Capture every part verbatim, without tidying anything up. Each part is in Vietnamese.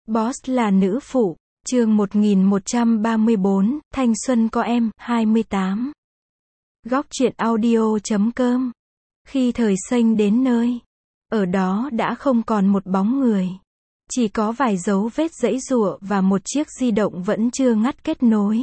Boss là nữ phụ. Chương một nghìn một trăm ba mươi bốn, Thanh xuân có em, hai mươi tám. Góc truyện audio chấm com. Khi thời xanh đến nơi, ở đó đã không còn một bóng người. Chỉ có vài dấu vết giãy giụa và một chiếc di động vẫn chưa ngắt kết nối.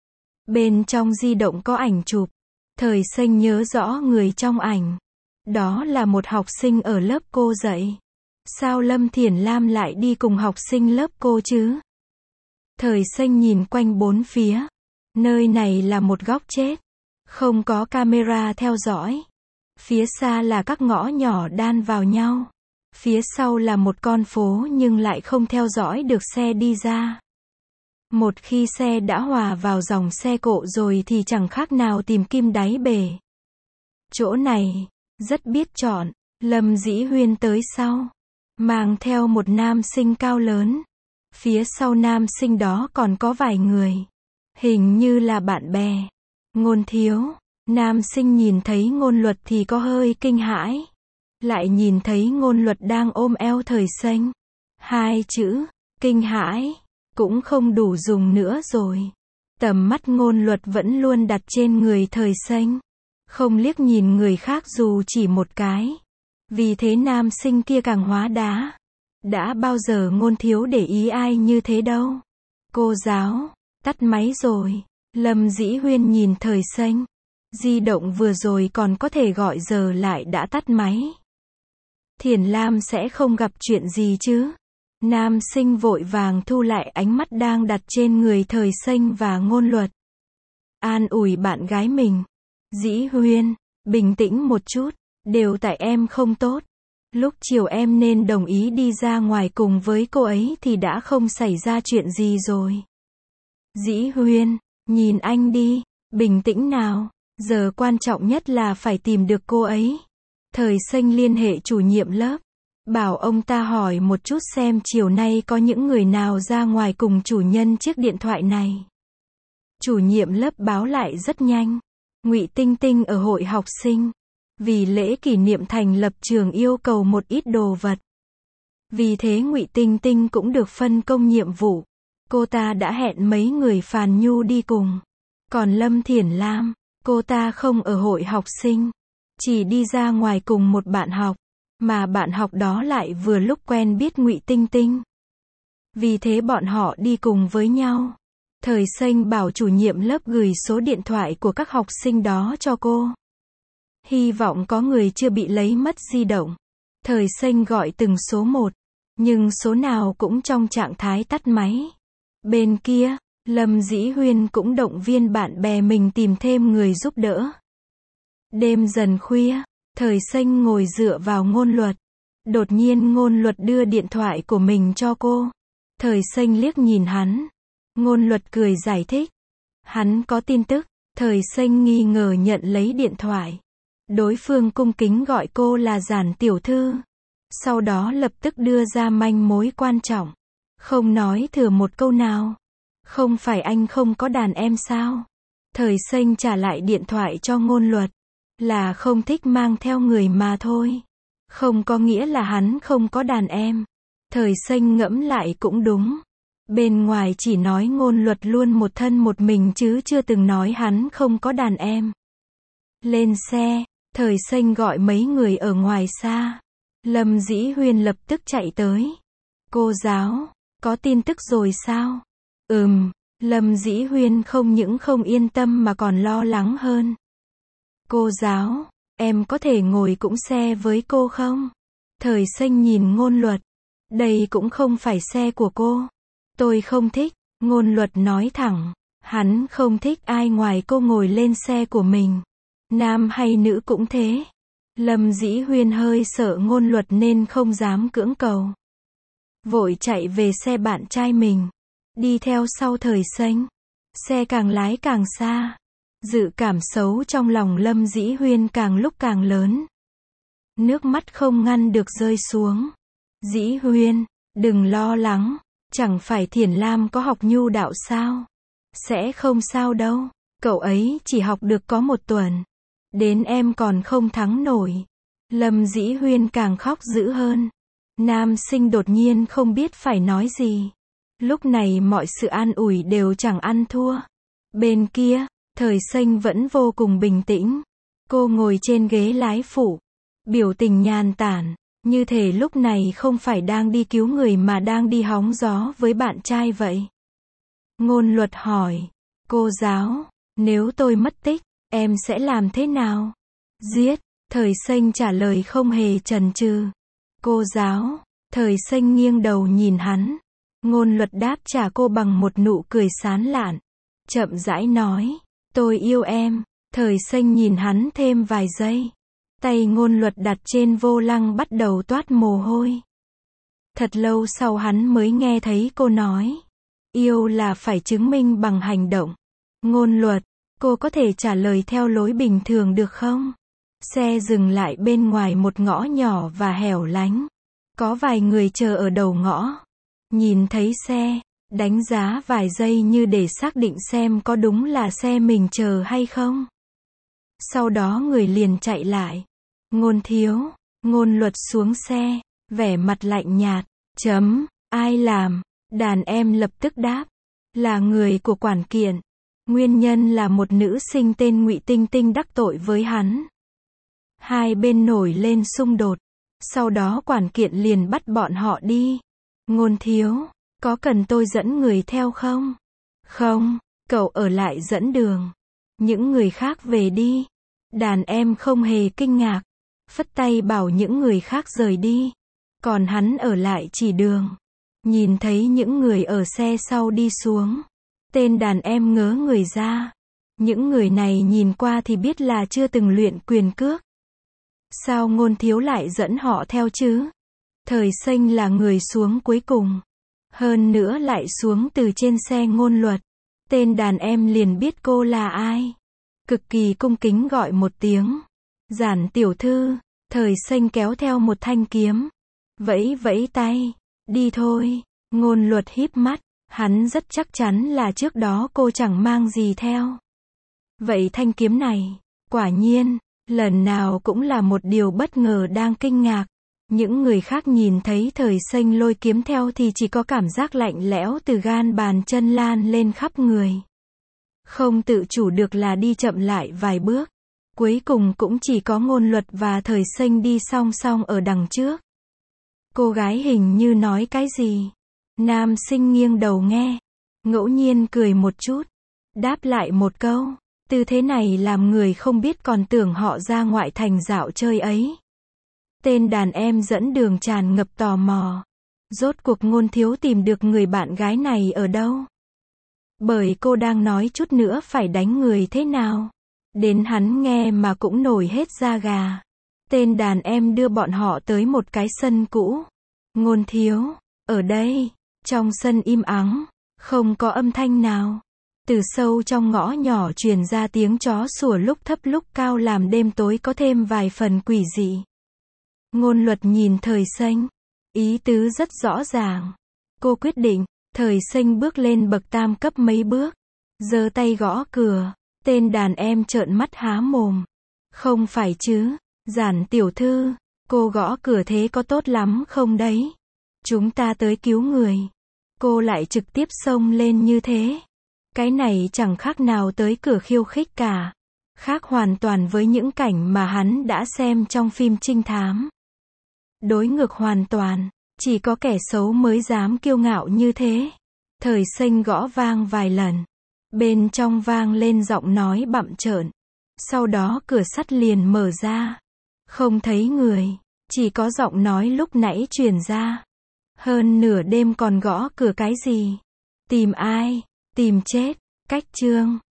Bên trong di động có ảnh chụp. Thời xanh nhớ rõ người trong ảnh. Đó là một học sinh ở lớp cô dạy. Sao Lâm Thiển Lam lại đi cùng học sinh lớp cô chứ? Thời xanh nhìn quanh bốn phía. Nơi này là một góc chết. Không có camera theo dõi. Phía xa là các ngõ nhỏ đan vào nhau. Phía sau là một con phố nhưng lại không theo dõi được xe đi ra. Một khi xe đã hòa vào dòng xe cộ rồi thì chẳng khác nào tìm kim đáy bể. Chỗ này, rất biết chọn. Lâm Dĩ Huyên tới sau. Mang theo một nam sinh cao lớn. Phía sau nam sinh đó còn có vài người. Hình như là bạn bè. Ngôn Thiếu. Nam sinh nhìn thấy Ngôn Luật thì có hơi kinh hãi. Lại nhìn thấy Ngôn Luật đang ôm eo thời xanh. Hai chữ, kinh hãi, cũng không đủ dùng nữa rồi. Tầm mắt Ngôn Luật vẫn luôn đặt trên người thời xanh. Không liếc nhìn người khác dù chỉ một cái. Vì thế nam sinh kia càng hóa đá. Đã bao giờ Ngôn Thiếu để ý ai như thế đâu. Cô giáo, tắt máy rồi. Lâm Dĩ Huyên nhìn thời xanh. Di động vừa rồi còn có thể gọi giờ lại đã tắt máy. Thiển Lam sẽ không gặp chuyện gì chứ? Nam sinh vội vàng thu lại ánh mắt đang đặt trên người thời xanh và Ngôn Luật. An ủi bạn gái mình. Dĩ Huyên, bình tĩnh một chút. Đều tại em không tốt. Lúc chiều em nên đồng ý đi ra ngoài cùng với cô ấy thì đã không xảy ra chuyện gì rồi. Dĩ Huyên, nhìn anh đi, bình tĩnh nào, giờ quan trọng nhất là phải tìm được cô ấy. Thời xanh liên hệ chủ nhiệm lớp, bảo ông ta hỏi một chút xem chiều nay có những người nào ra ngoài cùng chủ nhân chiếc điện thoại này. Chủ nhiệm lớp báo lại rất nhanh. Ngụy Tinh Tinh ở hội học sinh. Vì lễ kỷ niệm thành lập trường yêu cầu một ít đồ vật. Vì thế Ngụy Tinh Tinh cũng được phân công nhiệm vụ. Cô ta đã hẹn mấy người phàn nhu đi cùng. Còn Lâm Thiển Lam, cô ta không ở hội học sinh. Chỉ đi ra ngoài cùng một bạn học. Mà bạn học đó lại vừa lúc quen biết Ngụy Tinh Tinh. Vì thế bọn họ đi cùng với nhau. Thời xanh bảo chủ nhiệm lớp gửi số điện thoại của các học sinh đó cho cô. Hy vọng có người chưa bị lấy mất di động. Thời xanh gọi từng số một. Nhưng số nào cũng trong trạng thái tắt máy. Bên kia, Lâm Dĩ Huyên cũng động viên bạn bè mình tìm thêm người giúp đỡ. Đêm dần khuya, thời xanh ngồi dựa vào Ngôn Luật. Đột nhiên Ngôn Luật đưa điện thoại của mình cho cô. Thời xanh liếc nhìn hắn. Ngôn Luật cười giải thích. Hắn có tin tức. Thời xanh nghi ngờ nhận lấy điện thoại. Đối phương cung kính gọi cô là Giản tiểu thư. Sau đó lập tức đưa ra manh mối quan trọng. Không nói thừa một câu nào. Không phải anh không có đàn em sao? Thời xanh trả lại điện thoại cho Ngôn Luật. Là không thích mang theo người mà thôi. Không có nghĩa là hắn không có đàn em. Thời xanh ngẫm lại cũng đúng. Bên ngoài chỉ nói Ngôn Luật luôn một thân một mình chứ chưa từng nói hắn không có đàn em. Lên xe. Thời xanh gọi mấy người ở ngoài xa. Lâm Dĩ Huyên lập tức chạy tới. Cô giáo, có tin tức rồi sao? Ừm, Lâm Dĩ Huyên không những không yên tâm mà còn lo lắng hơn. Cô giáo, em có thể ngồi cũng xe với cô không? Thời xanh nhìn Ngôn Luật. Đây cũng không phải xe của cô. Tôi không thích, Ngôn Luật nói thẳng. Hắn không thích ai ngoài cô ngồi lên xe của mình. Nam hay nữ cũng thế. Lâm Dĩ Huyên hơi sợ Ngôn Luật nên không dám cưỡng cầu. Vội chạy về xe bạn trai mình. Đi theo sau thời xanh. Xe càng lái càng xa. Dự cảm xấu trong lòng Lâm Dĩ Huyên càng lúc càng lớn. Nước mắt không ngăn được rơi xuống. Dĩ Huyên, đừng lo lắng. Chẳng phải Thiển Lam có học nhu đạo sao? Sẽ không sao đâu. Cậu ấy chỉ học được có một tuần. Đến em còn không thắng nổi. Lâm Dĩ Huyên càng khóc dữ hơn. Nam sinh đột nhiên không biết phải nói gì. Lúc này mọi sự an ủi đều chẳng ăn thua. Bên kia, Thời Xanh vẫn vô cùng bình tĩnh. Cô ngồi trên ghế lái phụ, biểu tình nhàn tản, như thể lúc này không phải đang đi cứu người mà đang đi hóng gió với bạn trai vậy. Ngôn Luật hỏi, cô giáo, nếu tôi mất tích, em sẽ làm thế nào? Giết, Thời Xanh trả lời không hề chần chừ. Cô giáo, Thời Xanh nghiêng đầu nhìn hắn. Ngôn Luật đáp trả cô bằng một nụ cười sán lạn. Chậm rãi nói, tôi yêu em. Thời Xanh nhìn hắn thêm vài giây. Tay Ngôn Luật đặt trên vô lăng bắt đầu toát mồ hôi. Thật lâu sau hắn mới nghe thấy cô nói, yêu là phải chứng minh bằng hành động. Ngôn Luật, cô có thể trả lời theo lối bình thường được không? Xe dừng lại bên ngoài một ngõ nhỏ và hẻo lánh. Có vài người chờ ở đầu ngõ. Nhìn thấy xe, đánh giá vài giây như để xác định xem có đúng là xe mình chờ hay không. Sau đó người liền chạy lại. Ngôn thiếu, Ngôn Luật xuống xe, vẻ mặt lạnh nhạt. Chấm, ai làm? Đàn em lập tức đáp. Là người của quản kiện. Nguyên nhân là một nữ sinh tên Ngụy Tinh Tinh đắc tội với hắn. Hai bên nổi lên xung đột. Sau đó quản kiện liền bắt bọn họ đi. Ngôn thiếu, có cần tôi dẫn người theo không? Không, cậu ở lại dẫn đường. Những người khác về đi. Đàn em không hề kinh ngạc. Phất tay bảo những người khác rời đi. Còn hắn ở lại chỉ đường. Nhìn thấy những người ở xe sau đi xuống. Tên đàn em ngớ người ra. Những người này nhìn qua thì biết là chưa từng luyện quyền cước. Sao Ngôn thiếu lại dẫn họ theo chứ? Thời Xanh là người xuống cuối cùng. Hơn nữa lại xuống từ trên xe Ngôn Luật. Tên đàn em liền biết cô là ai. Cực kỳ cung kính gọi một tiếng. Giản tiểu thư. Thời Xanh kéo theo một thanh kiếm. Vẫy vẫy tay. Đi thôi. Ngôn Luật híp mắt. Hắn rất chắc chắn là trước đó cô chẳng mang gì theo. Vậy thanh kiếm này, quả nhiên, lần nào cũng là một điều bất ngờ đang kinh ngạc. Những người khác nhìn thấy Thời Xanh lôi kiếm theo thì chỉ có cảm giác lạnh lẽo từ gan bàn chân lan lên khắp người. Không tự chủ được là đi chậm lại vài bước. Cuối cùng cũng chỉ có Ngôn Luật và Thời Xanh đi song song ở đằng trước. Cô gái hình như nói cái gì? Nam sinh nghiêng đầu nghe. Ngẫu nhiên cười một chút. Đáp lại một câu. Tư thế này làm người không biết còn tưởng họ ra ngoại thành dạo chơi ấy. Tên đàn em dẫn đường tràn ngập tò mò. Rốt cuộc Ngôn thiếu tìm được người bạn gái này ở đâu? Bởi cô đang nói chút nữa phải đánh người thế nào. Đến hắn nghe mà cũng nổi hết da gà. Tên đàn em đưa bọn họ tới một cái sân cũ. Ngôn thiếu, ở đây. Trong sân im ắng, không có âm thanh nào. Từ sâu trong ngõ nhỏ truyền ra tiếng chó sủa lúc thấp lúc cao làm đêm tối có thêm vài phần quỷ dị. Ngôn Luật nhìn Thời Xanh. Ý tứ rất rõ ràng. Cô quyết định, Thời Xanh bước lên bậc tam cấp mấy bước. Giơ tay gõ cửa. Tên đàn em trợn mắt há mồm. Không phải chứ, Giản tiểu thư, cô gõ cửa thế có tốt lắm không đấy? Chúng ta tới cứu người. Cô lại trực tiếp xông lên như thế. Cái này chẳng khác nào tới cửa khiêu khích cả. Khác hoàn toàn với những cảnh mà hắn đã xem trong phim trinh thám. Đối ngược hoàn toàn, chỉ có kẻ xấu mới dám kiêu ngạo như thế. Thời Xanh gõ vang vài lần. Bên trong vang lên giọng nói bặm trợn. Sau đó cửa sắt liền mở ra. Không thấy người, chỉ có giọng nói lúc nãy truyền ra. Hơn nửa đêm còn gõ cửa cái gì? Tìm ai? Tìm chết. Cách chương